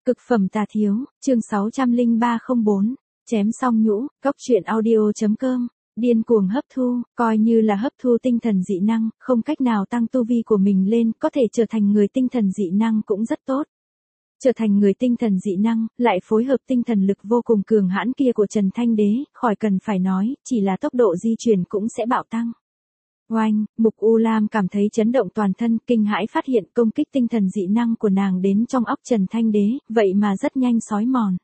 Cực phẩm tà thiếu, chương 60304, chém xong nhũ, cóc truyện audio.com, điên cuồng hấp thu, coi như là hấp thu tinh thần dị năng, không cách nào tăng tu vi của mình lên, có thể trở thành người tinh thần dị năng cũng rất tốt. Trở thành người tinh thần dị năng, lại phối hợp tinh thần lực vô cùng cường hãn kia của Trần Thanh Đế, khỏi cần phải nói, chỉ là tốc độ di chuyển cũng sẽ bạo tăng. Oanh, Mục U Lam cảm thấy chấn động toàn thân, kinh hãi phát hiện công kích tinh thần dị năng của nàng đến trong óc Trần Thanh Đế, vậy mà rất nhanh xói mòn.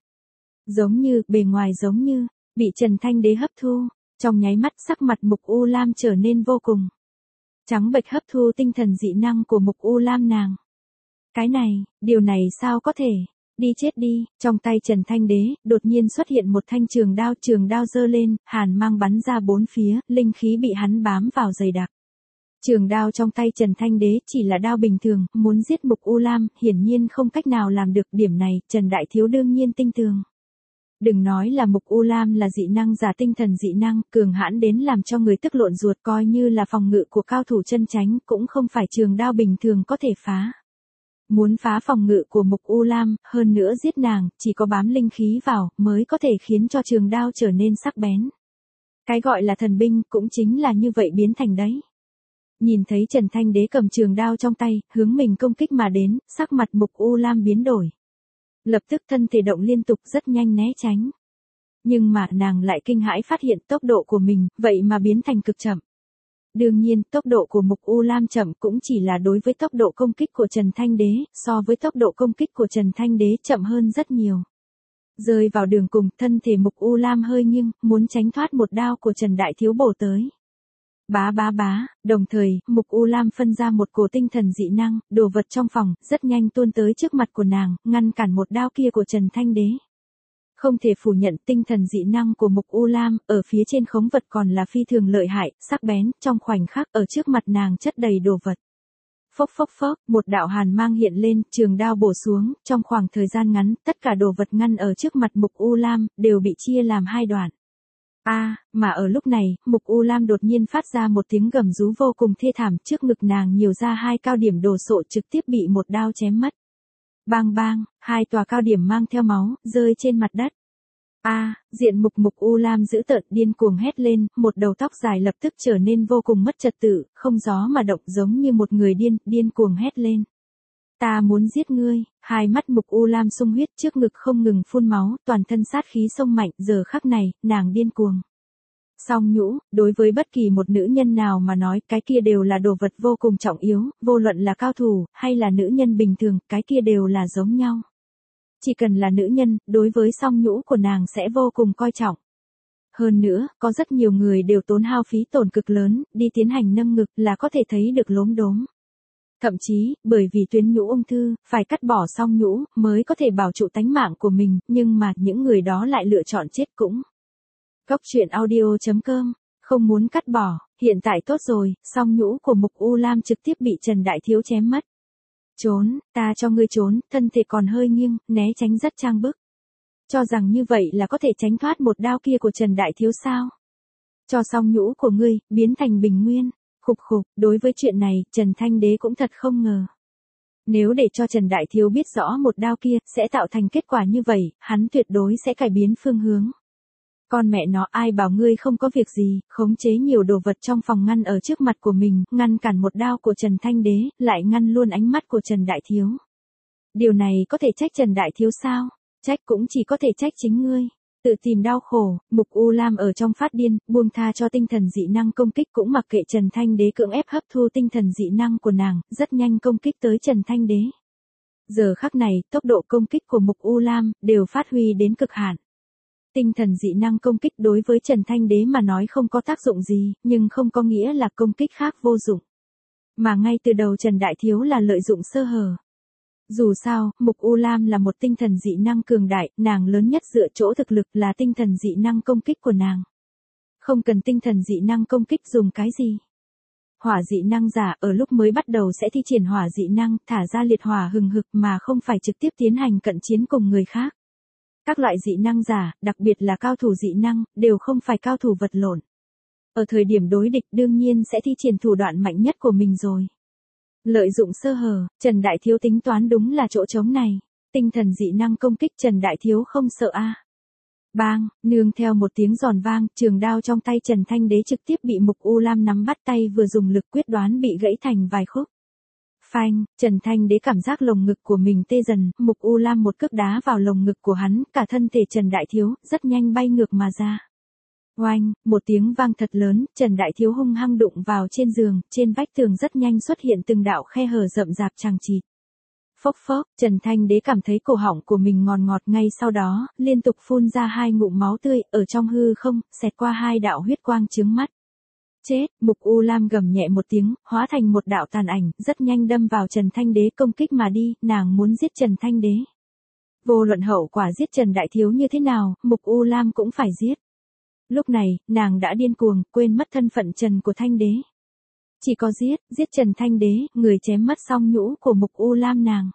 Bề ngoài giống như, bị Trần Thanh Đế hấp thu, trong nháy mắt sắc mặt Mục U Lam trở nên vô cùng trắng bệch hấp thu tinh thần dị năng của Mục U Lam nàng. Điều này sao có thể, đi chết đi, trong tay Trần Thanh Đế, đột nhiên xuất hiện một thanh trường đao giơ lên, hàn mang bắn ra bốn phía, linh khí bị hắn bám vào dày đặc. Trường đao trong tay Trần Thanh Đế chỉ là đao bình thường, muốn giết Mục U Lam, hiển nhiên không cách nào làm được, điểm này, Trần Đại Thiếu đương nhiên tinh tường. Đừng nói là Mục U Lam là dị năng giả tinh thần dị năng, cường hãn đến làm cho người tức lộn ruột, coi như là phòng ngự của cao thủ chân chánh, cũng không phải trường đao bình thường có thể phá. Muốn phá phòng ngự của Mục U Lam, hơn nữa giết nàng, chỉ có bám linh khí vào, mới có thể khiến cho trường đao trở nên sắc bén. Cái gọi là thần binh, cũng chính là như vậy biến thành đấy. Nhìn thấy Trần Thanh Đế cầm trường đao trong tay, hướng mình công kích mà đến, sắc mặt Mục U Lam biến đổi. Lập tức thân thể động liên tục rất nhanh né tránh. Nhưng mà nàng lại kinh hãi phát hiện tốc độ của mình, vậy mà biến thành cực chậm. Đương nhiên, tốc độ của Mục U Lam chậm cũng chỉ là đối với tốc độ công kích của Trần Thanh Đế, so với tốc độ công kích của Trần Thanh Đế chậm hơn rất nhiều. Rơi vào đường cùng, thân thể Mục U Lam hơi nghiêng, muốn tránh thoát một đao của Trần Đại Thiếu bổ tới. Bá, đồng thời, Mục U Lam phân ra một cổ tinh thần dị năng, đồ vật trong phòng, rất nhanh tuôn tới trước mặt của nàng, ngăn cản một đao kia của Trần Thanh Đế. Không thể phủ nhận tinh thần dị năng của Mục U Lam, ở phía trên khống vật còn là phi thường lợi hại, sắc bén, trong khoảnh khắc, ở trước mặt nàng chất đầy đồ vật. Phốc, một đạo hàn mang hiện lên, trường đao bổ xuống, trong khoảng thời gian ngắn, tất cả đồ vật ngăn ở trước mặt Mục U Lam, đều bị chia làm hai đoạn. Mà ở lúc này, Mục U Lam đột nhiên phát ra một tiếng gầm rú vô cùng thê thảm, trước ngực nàng nhiều ra hai cao điểm đồ sộ trực tiếp bị một đao chém mất. Bang, hai tòa cao điểm mang theo máu, rơi trên mặt đất. Diện Mục U Lam dữ tợn điên cuồng hét lên, một đầu tóc dài lập tức trở nên vô cùng mất trật tự, không gió mà động giống như một người điên cuồng hét lên. Ta muốn giết ngươi, hai mắt Mục U Lam sung huyết trước ngực không ngừng phun máu, toàn thân sát khí sông mạnh, giờ khắc này, nàng điên cuồng. Song nhũ, đối với bất kỳ một nữ nhân nào mà nói, cái kia đều là đồ vật vô cùng trọng yếu, vô luận là cao thủ, hay là nữ nhân bình thường, cái kia đều là giống nhau. Chỉ cần là nữ nhân, đối với song nhũ của nàng sẽ vô cùng coi trọng. Hơn nữa, có rất nhiều người đều tốn hao phí tổn cực lớn, đi tiến hành nâng ngực là có thể thấy được lốm đốm. Thậm chí, bởi vì tuyến nhũ ung thư, phải cắt bỏ song nhũ, mới có thể bảo trụ tánh mạng của mình, nhưng mà những người đó lại lựa chọn chết cũng. Cóc truyện audio.com, không muốn cắt bỏ, hiện tại tốt rồi, song nhũ của Mục U Lam trực tiếp bị Trần Đại Thiếu chém mất. Trốn, ta cho ngươi trốn, thân thể còn hơi nghiêng, né tránh rất trang bức. Cho rằng như vậy là có thể tránh thoát một đao kia của Trần Đại Thiếu sao? Cho song nhũ của ngươi, biến thành bình nguyên. Khục, đối với chuyện này, Trần Thanh Đế cũng thật không ngờ. Nếu để cho Trần Đại Thiếu biết rõ một đao kia, sẽ tạo thành kết quả như vậy, hắn tuyệt đối sẽ cải biến phương hướng. Con mẹ nó, ai bảo ngươi không có việc gì, khống chế nhiều đồ vật trong phòng ngăn ở trước mặt của mình, ngăn cản một đao của Trần Thanh Đế, lại ngăn luôn ánh mắt của Trần Đại Thiếu. Điều này có thể trách Trần Đại Thiếu sao? Trách cũng chỉ có thể trách chính ngươi. Tự tìm đau khổ, Mục U Lam ở trong phát điên, buông tha cho tinh thần dị năng công kích cũng mặc kệ Trần Thanh Đế cưỡng ép hấp thu tinh thần dị năng của nàng, rất nhanh công kích tới Trần Thanh Đế. Giờ khắc này, tốc độ công kích của Mục U Lam, đều phát huy đến cực hạn. Tinh thần dị năng công kích đối với Trần Thanh Đế mà nói không có tác dụng gì, nhưng không có nghĩa là công kích khác vô dụng. Mà ngay từ đầu Trần Đại Thiếu là lợi dụng sơ hở. Dù sao, Mục U Lam là một tinh thần dị năng cường đại, nàng lớn nhất dựa chỗ thực lực là tinh thần dị năng công kích của nàng. Không cần tinh thần dị năng công kích dùng cái gì. Hỏa dị năng giả ở lúc mới bắt đầu sẽ thi triển hỏa dị năng, thả ra liệt hỏa hừng hực mà không phải trực tiếp tiến hành cận chiến cùng người khác. Các loại dị năng giả, đặc biệt là cao thủ dị năng, đều không phải cao thủ vật lộn. Ở thời điểm đối địch đương nhiên sẽ thi triển thủ đoạn mạnh nhất của mình rồi. Lợi dụng sơ hở, Trần Đại Thiếu tính toán đúng là chỗ trống này. tinh thần dị năng công kích Trần Đại Thiếu không sợ a. Bang, nương theo một tiếng giòn vang, trường đao trong tay Trần Thanh Đế trực tiếp bị Mục U Lam nắm bắt tay vừa dùng lực quyết đoán bị gãy thành vài khúc. Phanh, Trần Thanh Đế cảm giác lồng ngực của mình tê dần, Mục U Lam một cước đá vào lồng ngực của hắn, cả thân thể Trần Đại Thiếu, rất nhanh bay ngược mà ra. Oanh, một tiếng vang thật lớn, Trần Đại Thiếu hung hăng đụng vào trên giường, trên vách tường rất nhanh xuất hiện từng đạo khe hở rậm rạp chằng chịt. Phốc phốc, Trần Thanh Đế cảm thấy cổ họng của mình ngọt ngọt ngay sau đó, liên tục phun ra 2 ngụm máu tươi, ở trong hư không, xẹt qua 2 đạo huyết quang chướng mắt. Chết, Mục U Lam gầm nhẹ một tiếng, hóa thành một đạo tàn ảnh, rất nhanh đâm vào Trần Thanh Đế công kích mà đi, nàng muốn giết Trần Thanh Đế. Vô luận hậu quả giết Trần Đại Thiếu như thế nào, Mục U Lam cũng phải giết. Lúc này, nàng đã điên cuồng, quên mất thân phận Trần của Thanh Đế. Chỉ có giết Trần Thanh Đế, người chém mất song nhũ của Mục U Lam nàng.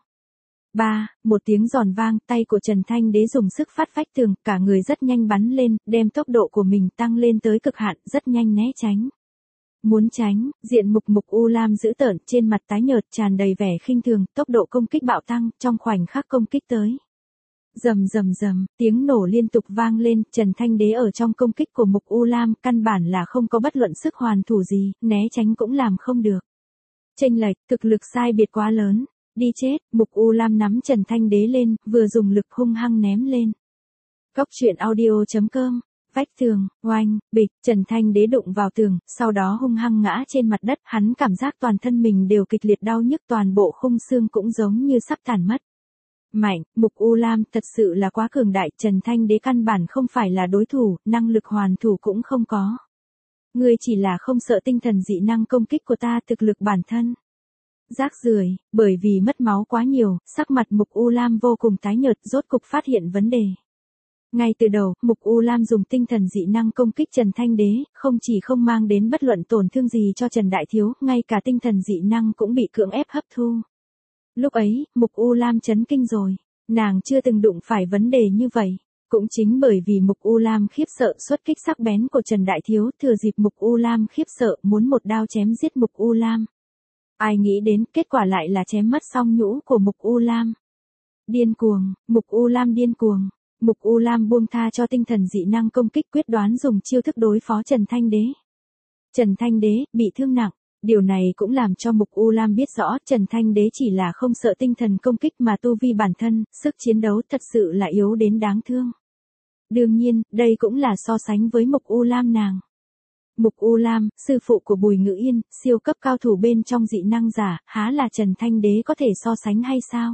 Một tiếng giòn vang, tay của Trần Thanh Đế dùng sức phát vách tường, cả người rất nhanh bắn lên, đem tốc độ của mình tăng lên tới cực hạn, rất nhanh né tránh. Muốn tránh, diện Mục U Lam dữ tợn, trên mặt tái nhợt tràn đầy vẻ khinh thường, tốc độ công kích bạo tăng, trong khoảnh khắc công kích tới. Rầm rầm rầm, tiếng nổ liên tục vang lên, Trần Thanh Đế ở trong công kích của Mục U Lam, căn bản là không có bất luận sức hoàn thủ gì, né tránh cũng làm không được. Chênh lệch, thực lực sai biệt quá lớn. Đi chết, Mục U Lam nắm Trần Thanh Đế lên, vừa dùng lực hung hăng ném lên. Cóc truyện audio.com, vách tường, oanh, bịch, Trần Thanh Đế đụng vào tường, sau đó hung hăng ngã trên mặt đất, hắn cảm giác toàn thân mình đều kịch liệt đau nhức, toàn bộ khung xương cũng giống như sắp tàn mất. Mạnh, Mục U Lam thật sự là quá cường đại, Trần Thanh Đế căn bản không phải là đối thủ, năng lực hoàn thủ cũng không có. Ngươi chỉ là không sợ tinh thần dị năng công kích của ta, thực lực bản thân. Rác rưởi, bởi vì mất máu quá nhiều, sắc mặt Mục U Lam vô cùng tái nhợt, rốt cục phát hiện vấn đề. Ngay từ đầu, Mục U Lam dùng tinh thần dị năng công kích Trần Thanh Đế, không chỉ không mang đến bất luận tổn thương gì cho Trần Đại Thiếu, ngay cả tinh thần dị năng cũng bị cưỡng ép hấp thu. Lúc ấy, Mục U Lam chấn kinh rồi, nàng chưa từng đụng phải vấn đề như vậy. Cũng chính bởi vì Mục U Lam khiếp sợ xuất kích sắc bén của Trần Đại Thiếu, thừa dịp Mục U Lam khiếp sợ muốn một đao chém giết Mục U Lam. Ai nghĩ đến, kết quả lại là chém mất song nhũ của Mục U Lam. Điên cuồng, Mục U Lam điên cuồng. Mục U Lam buông tha cho tinh thần dị năng công kích, quyết đoán dùng chiêu thức đối phó Trần Thanh Đế. Trần Thanh Đế, bị thương nặng. Điều này cũng làm cho Mục U Lam biết rõ Trần Thanh Đế chỉ là không sợ tinh thần công kích mà tu vi bản thân, sức chiến đấu thật sự là yếu đến đáng thương. Đương nhiên, đây cũng là so sánh với Mục U Lam nàng. Mục U Lam, sư phụ của Bùi Ngữ Yên, siêu cấp cao thủ bên trong dị năng giả, há là Trần Thanh Đế có thể so sánh hay sao?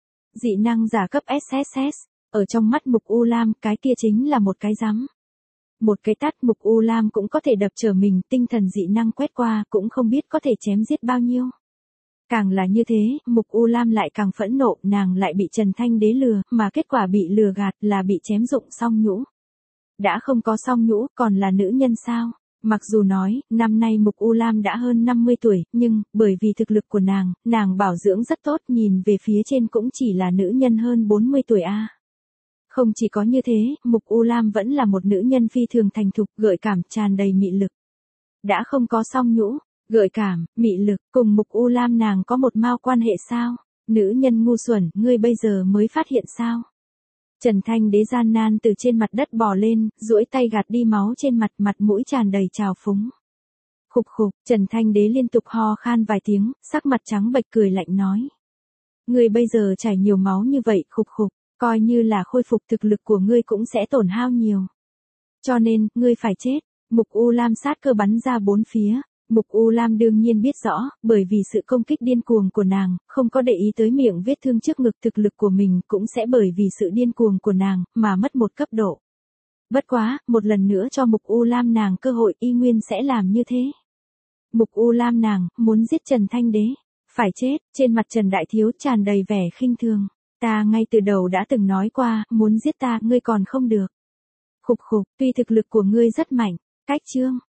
Dị năng giả cấp SSS, ở trong mắt Mục U Lam, cái kia chính là một cái rắm. Một cái tát Mục U Lam cũng có thể đập trở mình, tinh thần dị năng quét qua, cũng không biết có thể chém giết bao nhiêu. Càng là như thế, Mục U Lam lại càng phẫn nộ, nàng lại bị Trần Thanh Đế lừa, mà kết quả bị lừa gạt là bị chém dụng song nhũ. Đã không có song nhũ, còn là nữ nhân sao? Mặc dù nói, năm nay Mục U Lam đã hơn 50 tuổi, nhưng, bởi vì thực lực của nàng bảo dưỡng rất tốt, nhìn về phía trên cũng chỉ là nữ nhân hơn 40 tuổi a. Không chỉ có như thế, Mục U Lam vẫn là một nữ nhân phi thường thành thục, gợi cảm, tràn đầy mị lực. Đã không có song nhũ, gợi cảm, mị lực, cùng Mục U Lam nàng có một mao quan hệ sao? Nữ nhân ngu xuẩn, ngươi bây giờ mới phát hiện sao? Trần Thanh Đế gian nan từ trên mặt đất bò lên, duỗi tay gạt đi máu trên mặt, mặt mũi tràn đầy trào phúng. Khục khục, Trần Thanh Đế liên tục ho khan vài tiếng, sắc mặt trắng bệch cười lạnh nói. Ngươi bây giờ chảy nhiều máu như vậy, khục khục, coi như là khôi phục thực lực của ngươi cũng sẽ tổn hao nhiều. Cho nên, ngươi phải chết. Mục U Lam sát cơ bắn ra bốn phía. Mục U Lam đương nhiên biết rõ, bởi vì sự công kích điên cuồng của nàng, không có để ý tới miệng vết thương trước ngực, thực lực của mình cũng sẽ bởi vì sự điên cuồng của nàng, mà mất một cấp độ. Bất quá, một lần nữa cho Mục U Lam nàng cơ hội, y nguyên sẽ làm như thế. Mục U Lam nàng, muốn giết Trần Thanh Đế. Phải chết, trên mặt Trần Đại Thiếu tràn đầy vẻ khinh thường. Ta ngay từ đầu đã từng nói qua, muốn giết ta, ngươi còn không được. Khục khục, tuy thực lực của ngươi rất mạnh, cách chương.